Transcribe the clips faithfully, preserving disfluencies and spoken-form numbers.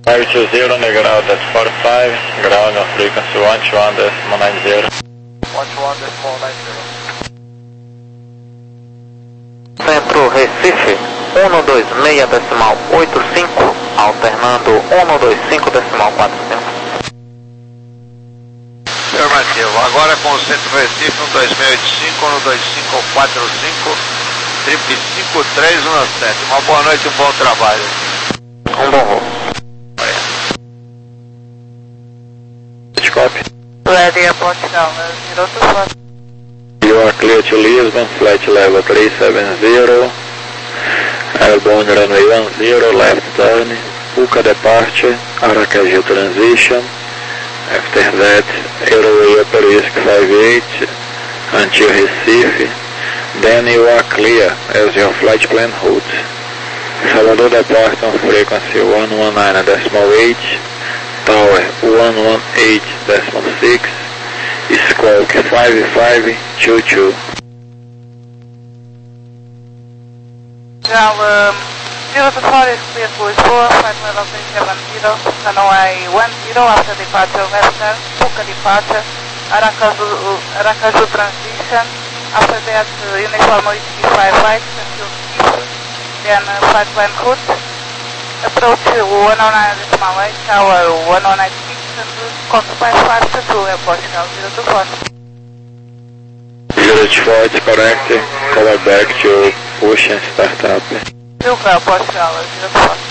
five two zero, Negrão, that's forty-five, ground on frequency one two one decimal nine zero. one two one decimal nine zero. Centro Recife, um dois seis decimal oito cinco, alternando um dois cinco decimal quatro cinco. Afirmativo, agora com o Centro Recife, um dois seis oito cinco, um dois cinco quatro cinco, triplo cinco três um sete. Uma boa noite e um bom trabalho. Um bom voo. Copy. Ready, approach down, zero two four. You are clear to Lisbon, flight level three seven zero, airborne runway one zero, left turn, Puca departure, Aracaju transition, after that airway upper risk five eight until Recife, then you are clear as your flight plan holds. Salvador depart on frequency one one nine decimal eight, Tower one one eight decimal six, Squawk five five two two. Now, um, zero two four is clear to Lisboa, flight level three seven zero, runway one zero after departure left turn, Puca departure, Aracaju, Aracaju transition, after that uh, uniform whiskey five lights until Recife, then uh, flight plan route, approach one oh nine decimal eight, tower one oh nine six, and Squawk five five two two, airport now zero two four. zero two four, it's correct, call back to push and start up. Silva, airport now zero two four.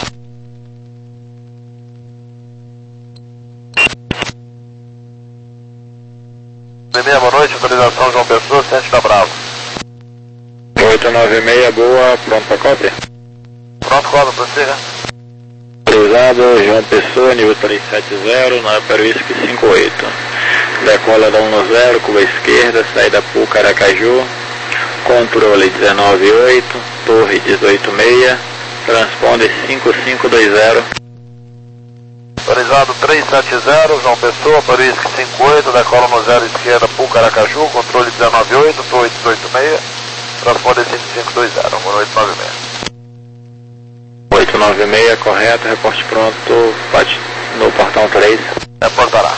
Primeira, boa noite, autorização João Pessoa, Centro da Bravo. oito nove seis, boa, pronto para cópia? Pronto, cobra, prossiga. Autorizado, João Pessoa, nível três sete zero, na Upper Whisky cinco oito. Decola da um zero, curva esquerda, saída Puca Aracaju, controle dezenove oito, torre dezoito seis, transponder cinco cinco dois zero. Autorizado três sete zero, João Pessoa, Paris cinco oito, decola no zero esquerda, Puca Aracaju, controle dezenove oito, torre dezoito seis, transponder cinco cinco dois zero, boa noite nove seis. oito nove seis, correto, reporte pronto, bate no portão três. Reportará.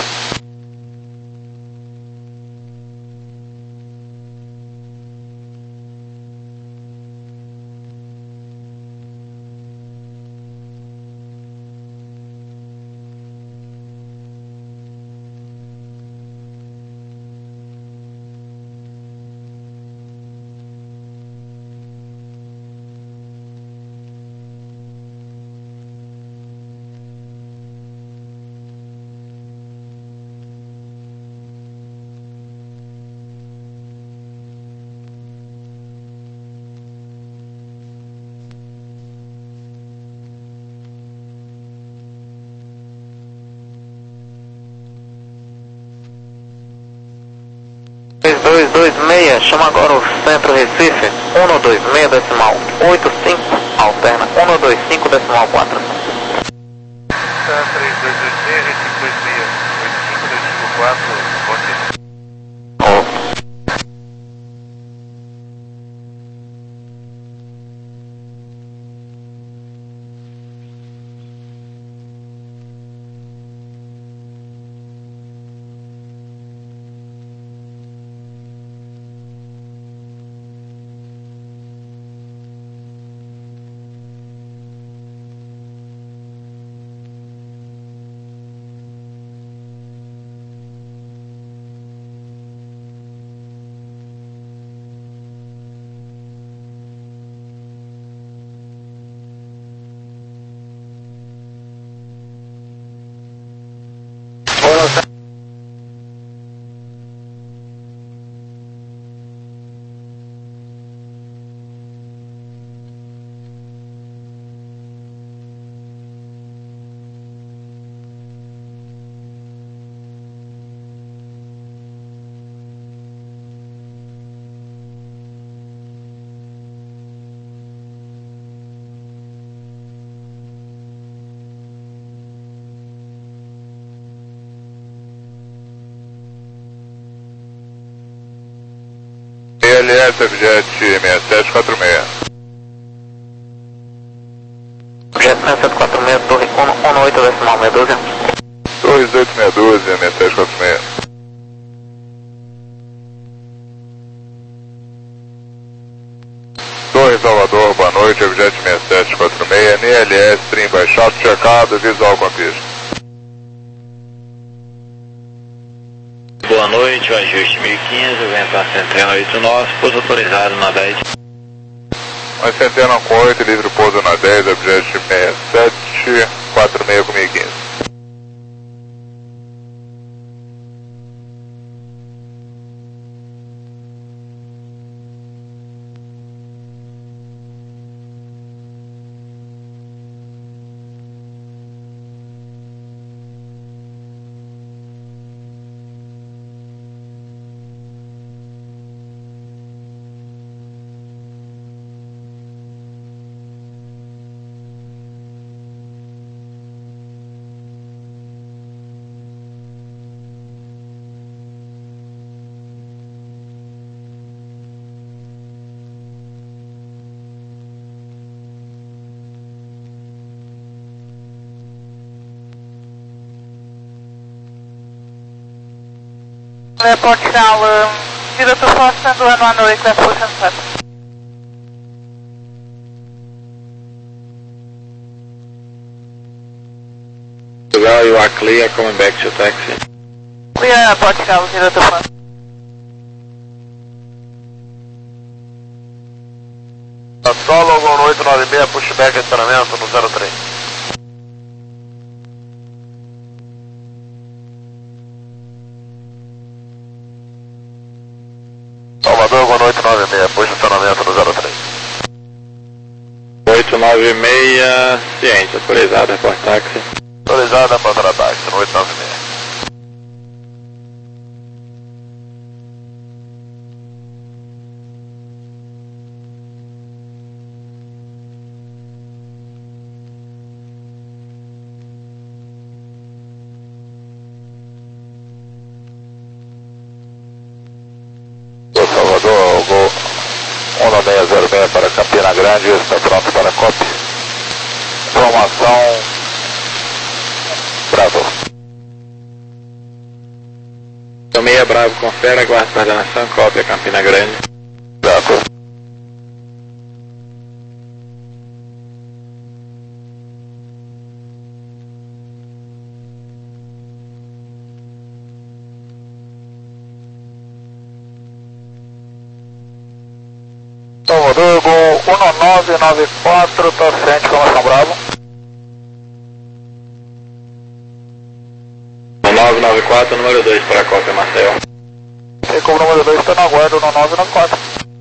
dois dois seis, chama agora o Centro Recife, um dois seis decimal oito cinco, alterna um dois cinco decimal quatro cinco. três dois dois seis, Recife dois seis, oito cinco dois cinco quatro, ponte. L S F Jet seis sete quatro seis. Jet seis sete quatro seis, torre um oito decimal meia dúzia. dois oito meia dúzia, seis sete quatro seis. Torre Salvador, boa noite, objeto seis sete quatro seis, N L S, trim baixado, checado, visual com a pista. Boa noite, o ajuste mil e quinze, vento a centena oito nove, pouso autorizado na dez. Uma centena com oito, livre pouso na dez, objeto seis sete quatro seis com mil e quinze. Airport Channel um, zero two four, stand one one, request push and start. Well, you are clear, coming back to taxi. Clear Airport Channel zero two four. Solo com oito nove seis, pushback estacionamento no zero três. Salvador com oito nove seis, posicionamento no zero três. oito nove seis, ciente, autorizado, report táxi. Autorizada para o táxi no oito nove seis. Salvador, Gol um nove seis zero seis para Campina Grande, está pronto para copy. Informação Bravo. Tomei Bravo, confere, aguardo coordenação, cópia Campina Grande. Bravo. Salvador, Gol um nove nove quatro, está frente, informação Bravo. nove nove quatro, número dois para a cópia, Marcel. Tem como número dois, está na guarda, um nove nove quatro.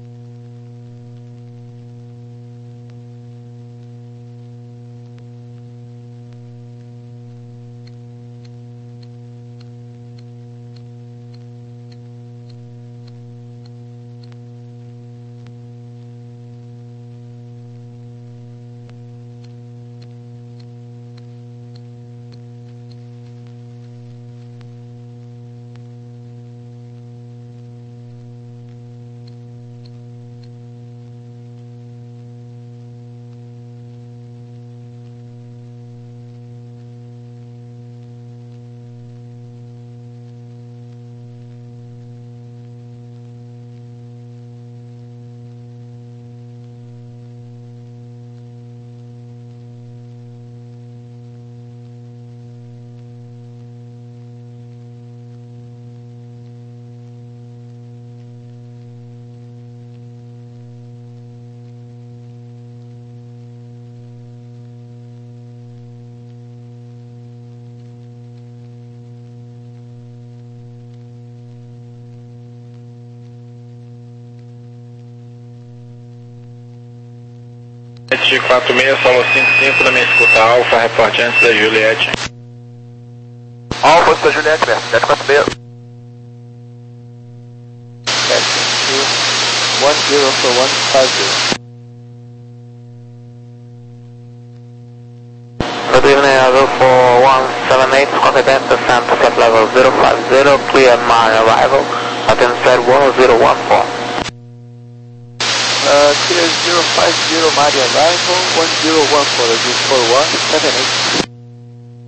sete quatro seis, solo cinco cinco da minha escuta Alfa, reporte antes da Juliette. Alfa, antes da Juliette, né? sete quatro seis. one zero for one five zero. Good evening, Azul for one seven eight, confident descent to flight level zero five zero, clear my arrival at inside one zero one four. Uh, clear zero five zero, Mari arrival, one zero one four, Azul for one seven eight.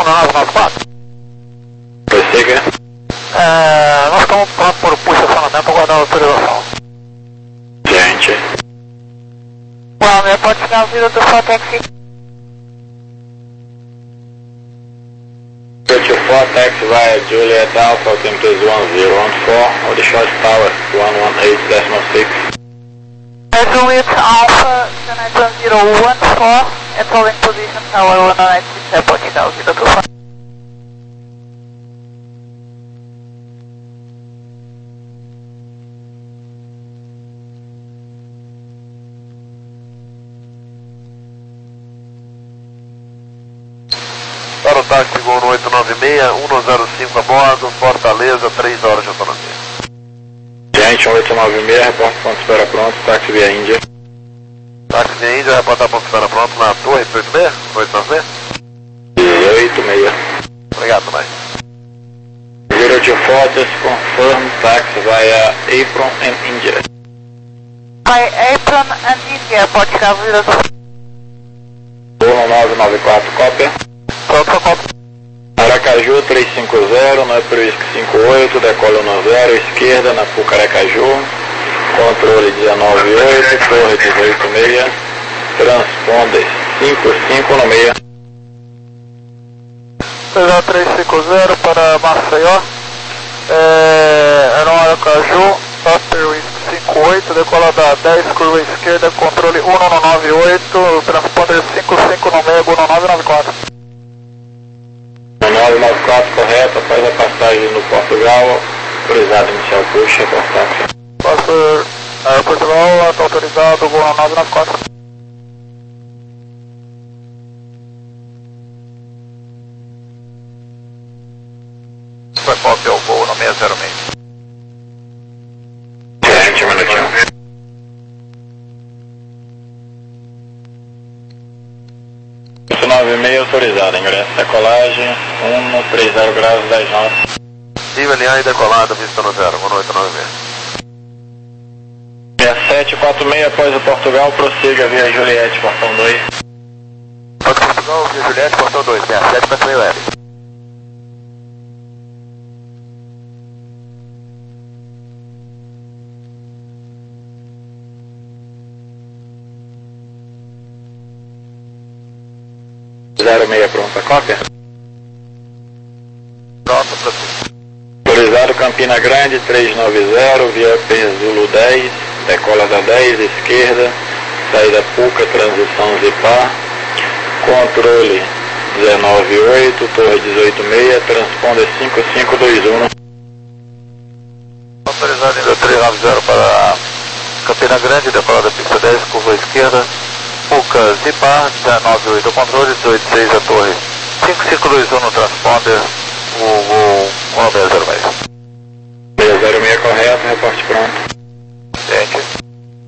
um nove nove quatro. Prossiga. É, nós estamos prontos por posicionamento para guardar a autorização. Gente. Well, pode ficar ouvindo do Four Taxi. thirty four taxi via Juliet Alpha, altimeter one zero one four, or the short tower one one eight decimal six. Juliet Alpha, United one zero one four, and holding position tower one nine six, pode ficar ouvindo do Four. Para o táxi Gol oito nove seis, um zero cinco a bordo, Fortaleza, três horas de autonomia. Gente, oito nove seis, reporte ponto de espera pronto, táxi via Índia. Táxi via Índia, reportar ponto de espera pronto na torre oito seis, oito nove seis. dezoito seis. Obrigado, mais. zero two four, just confirm taxi via Apron and India. By Apron and India, pode ficar ouvindo do um nove nove quatro, cópia. Four copy. Aracaju três cinco zero, no Whisky cinco oito, decola no zero, esquerda na Puca Aracaju, controle dezenove oito, torre dezoito seis, transponder cinco cinco no meio. três cinco zero para Maceió, é, no Aracaju, After Whisky cinco oito, decola da dez, curva esquerda, controle um nove oito, transponder cinco cinco no meio, um nove nove quatro. um nove nove quatro, correto, após a passagem no Portugal, autorizado inicial push, reportar. Pastor, é, Portugal, está autorizado, um nove nove quatro. Foi cópia ao voo no seis zero seis. Gente, um minutinho. nove seis autorizado, ingresso, decolagem, um três zero graus, dez nove. Nível alinhar e decolada, vista no zero, um oito nove seis. sete quatro seis, após o Portugal, prossiga via Juliette, portão dois. Portugal, via Juliette, portão dois, sete quatro seis L. zero seis pronta, cópia. Pronto, prossiga. Autorizado Campina Grande três nove zero, via Zulu dez, decola da dez, esquerda, saída Puca, transição Zipar, controle dezenove oito, torre dezoito seis, transponder cinco cinco dois um. Autorizado ainda três nove zero para Campina Grande, decola da pista dez, curva esquerda, Puca, Zipar, dezenove oito, controle, dezoito seis a torre, cinco cinco dois um no transponder, o voo um seis zero seis. seis zero seis correto, reporte pronto. Gente.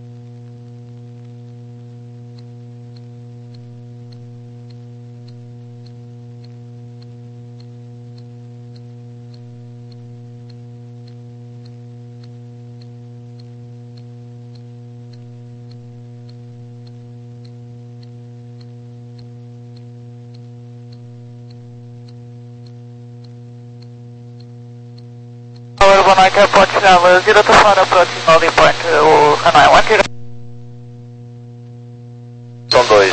Urban Airport Travel zero two four approaching holding point, o canal one zero. São dois.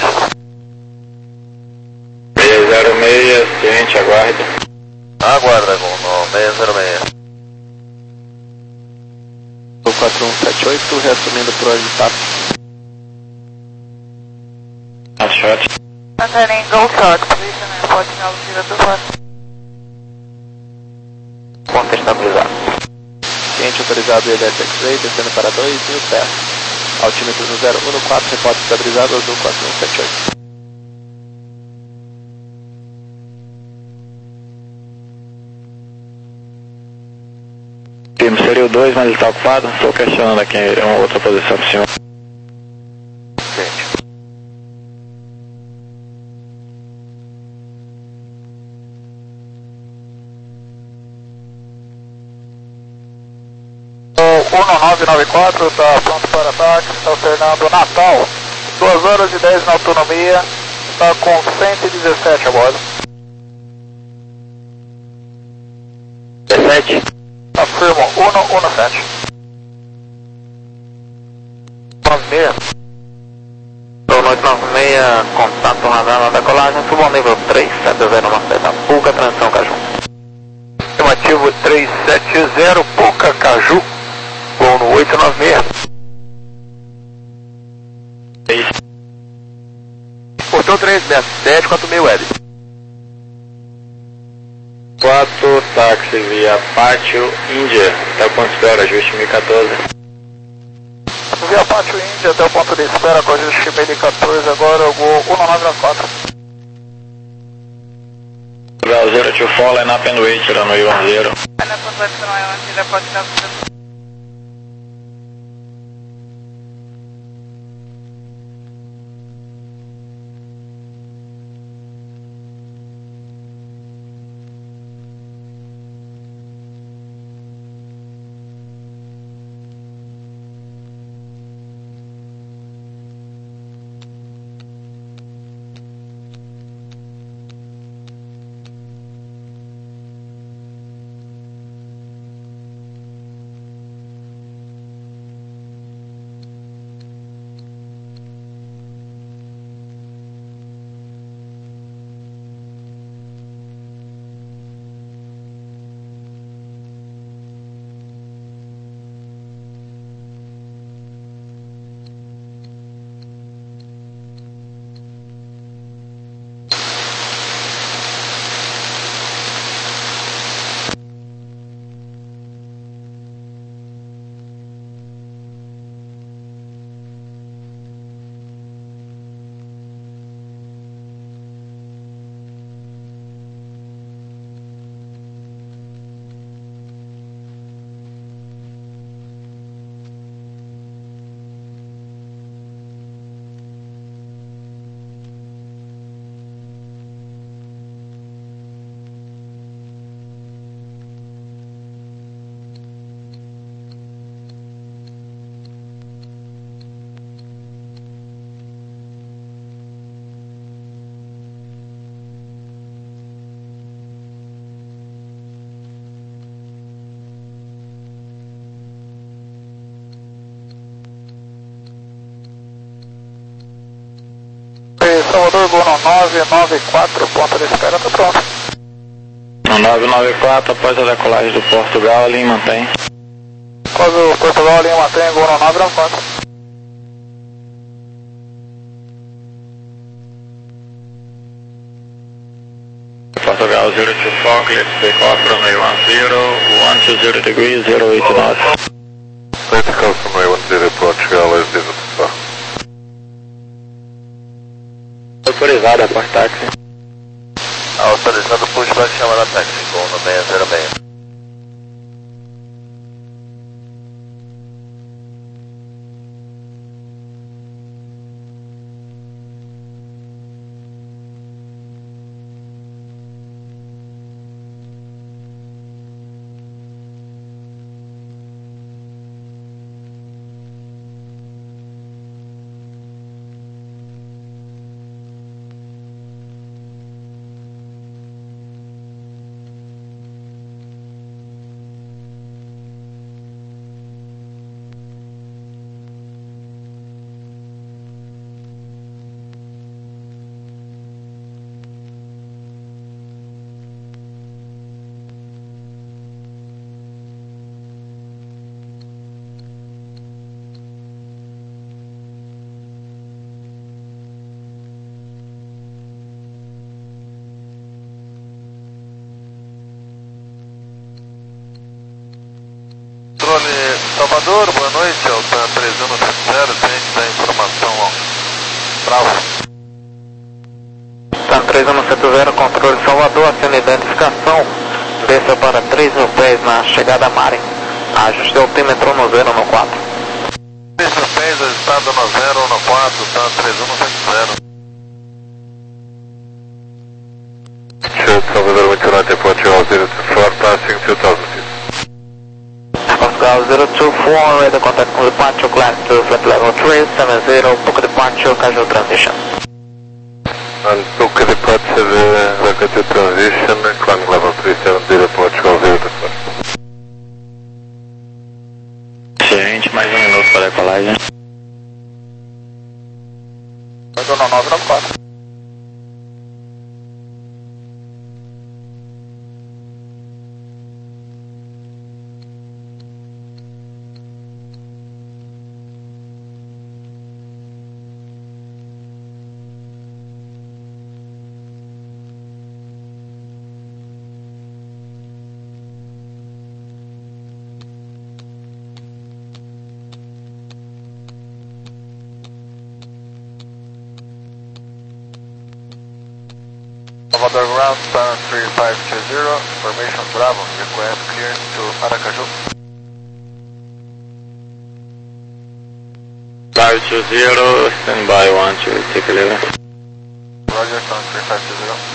seis zero seis, ciente, aguarde. Aguarda, com no seis zero seis. O quatro um sete oito, reassumindo por hora de tato. Shot. Maintaining Gold Short, position airport travel zero two four. Ponto estabilizado. Cliente autorizado e X X-Ray, descendo para dois mil pés. Altímetro no zero um quatro, reporte estabilizado, azul quatro um sete oito. Firme, seria o dois, mas ele está ocupado. Estou questionando aqui uma outra posição para o senhor. Gente. um nove nove quatro, está pronto para ataque, está alternando Natal, duas horas e dez na autonomia, está com cento e dezessete a bordo. sete. Afirmo, um um sete. nove seis. Boa noite, nove seis, contato radar na decolagem, subo ao nível três sete zero nove sete, Puca, transição Caju. Afirmativo três sete zero, Puca, Caju, voo no oito nove seis. Portão três sete sete, quatro mil L. quatro, táxi via Pátio, Índia, até o ponto de espera, ajuste mil e quatorze. Via Pátio, Índia, até o ponto de espera, com ajuste mil e quatorze, agora eu vou um nove nove quatro. Level zero to fall and up and wait, runway one zero. And up and wait, runway one zero, approach level. Salvador, voo no nove nove quatro, ponto de espera, tá pronto. No nove nove quatro, após a decolagem do Portugal, linha mantém. Após o Portugal, linha mantém, voo no nove nove quatro. Portugal zero two four, clear to take off runway one zero, one two zero degrees, zero eight knots. Clear to take off runway one zero, Portugal is zero two four. Autorizada por táxi. Autorizado pushback, chama da táxi, voo no seis zero seis. Controle Salvador, boa noite, Altan três um sete zero, tem que dar informação ao Bravo. Altan três um sete zero, controle Salvador, acenda identificação, desça para três mil pés na chegada a Mari, ajuste altímetro no zero no quatro. três mil pés, ajustado no zero no quatro, Altan três um sete zero. Salvador, muito right, Portugal zero two four, passing two thousand feet. Portugal zero two four, ready contact with departure class two, flight level three seven zero, Puca departure, casual transition. And Puca departure, uh, Casual transition, climb level three seven zero, Portugal zero two four. decolagem. oito nove nove nove quatro. Salvador Ground, Span three five two zero, formation Bravo, request clearance to Aracaju. five two zero, stand by one to take a level. Roger, Span three five two zero.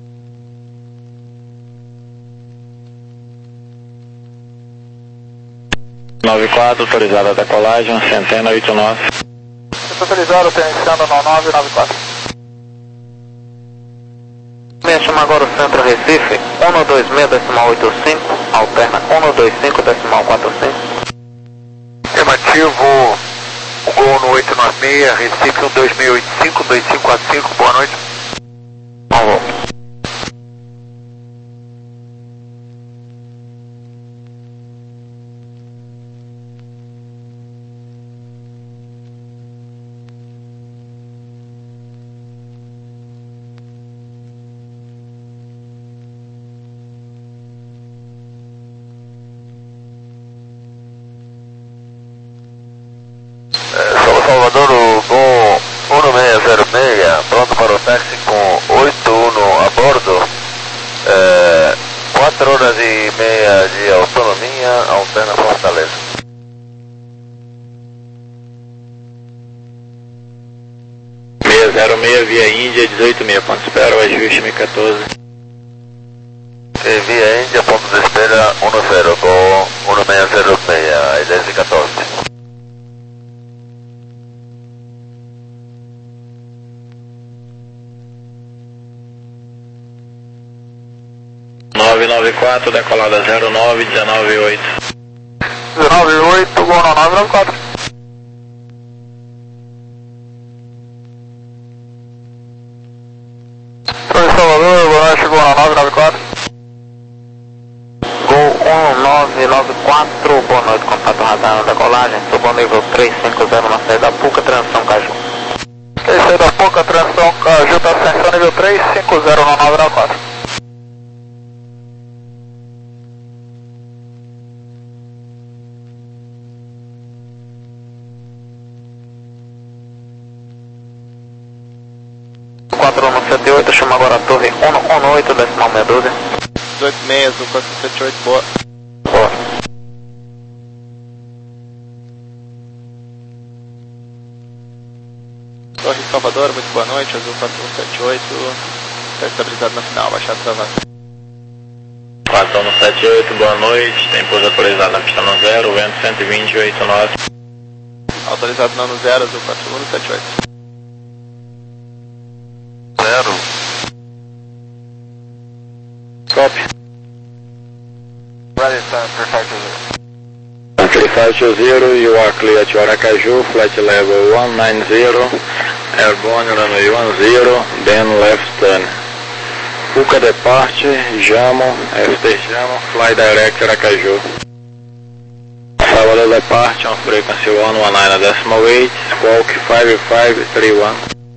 nove quatro, autorizada a decolagem, Centena oito nove. Autorizado, tem iniciando no nove nove quatro. Me chama agora o Centro Recife, um dois seis decimal oito cinco, alterna um dois cinco decimal quatro cinco. Afirmativo, o Gol no oito nove seis, Recife um dois seis oito cinco, dois cinco quatro cinco, boa noite. Alô. Salvador, o Gol um seis zero seis, pronto para o táxi com oito um a bordo, é, quatro horas e meia de autonomia, alterna Fortaleza. seis zero seis via Índia, dezoito mil, ponto espera, o ajuste M quatorze. E via Índia, ponto de espera um zero, Gol um seis zero seis, dez e quatorze. nove nove quatro, decolada zero nove, dezenove oito. dezenove oito, Gol no nove nove quatro. Oi, Salvador, boa noite, Gol no nove nove quatro. Gol um nove nove quatro, boa noite, contato radar na decolagem, subo nível três cinco zero na saída da Puca, transição Caju. Ok, saída da Puca, transição Caju, está ascensão nível três cinco zero no nove nove quatro. quatro um sete oito, chama agora a torre um um oito, decimal seis doze. dezoito seis, azul quatro sete oito, boa. Boa. Torre Salvador, muito boa noite, azul quatro um sete oito, está estabilizado na final, baixado travado. quatro um sete oito, boa noite, tem pouso autorizado na pista no zero, vento cento e vinte, oito nove. Autorizado não no zero, azul quatro um sete oito. Zero. Copy. Ready, Sun three five two zero. three five two zero, you are clear to Aracaju, flight level one nine zero, airborne runway one zero, then left turn. Puca departure, Jamo, after Jamo, fly direct Aracaju. Salvador departure on frequency one one nine decimal eight, squawk five five three one.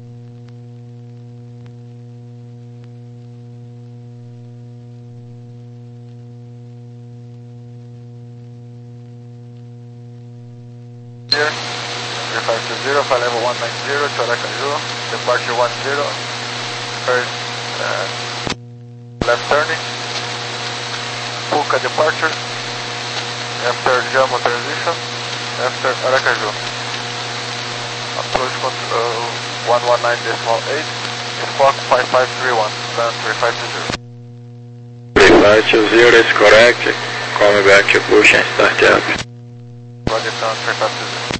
Here, three five two zero, flight level one nine zero to Aracaju, departure one zero, first uh, left turning, Puca departure, after Jamo transition, after Aracaju. Approach control one one nine decimal eight, squawk five five three one, then three five two zero. three five two zero is correct, call me back to push and start up. Roger, down three five two zero.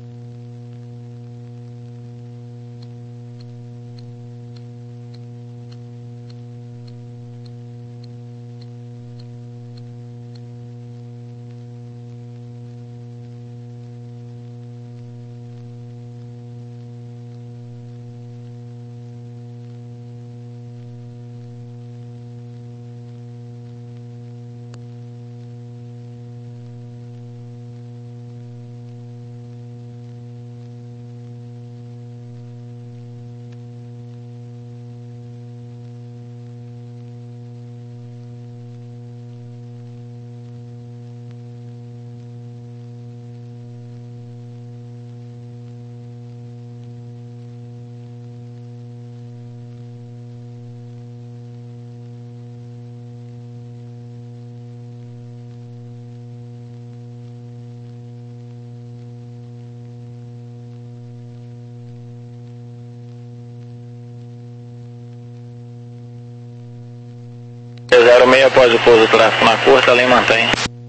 após o pouso tráfego na curta, a linha mantém.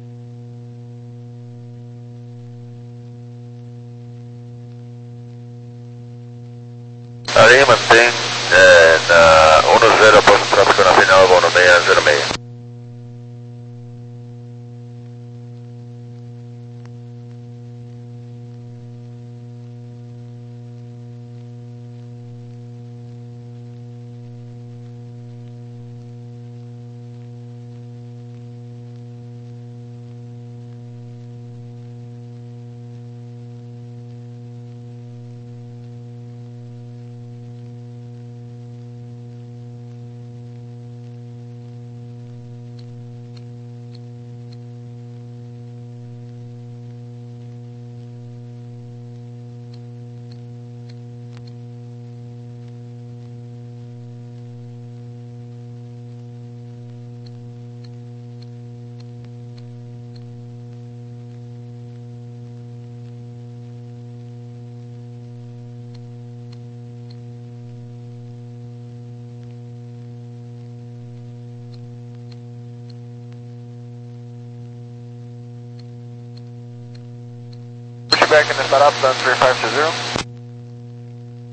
A linha mantém é, na um zero após o tráfego na final, vão no seis zero seis. Back in the setup, done three five two zero.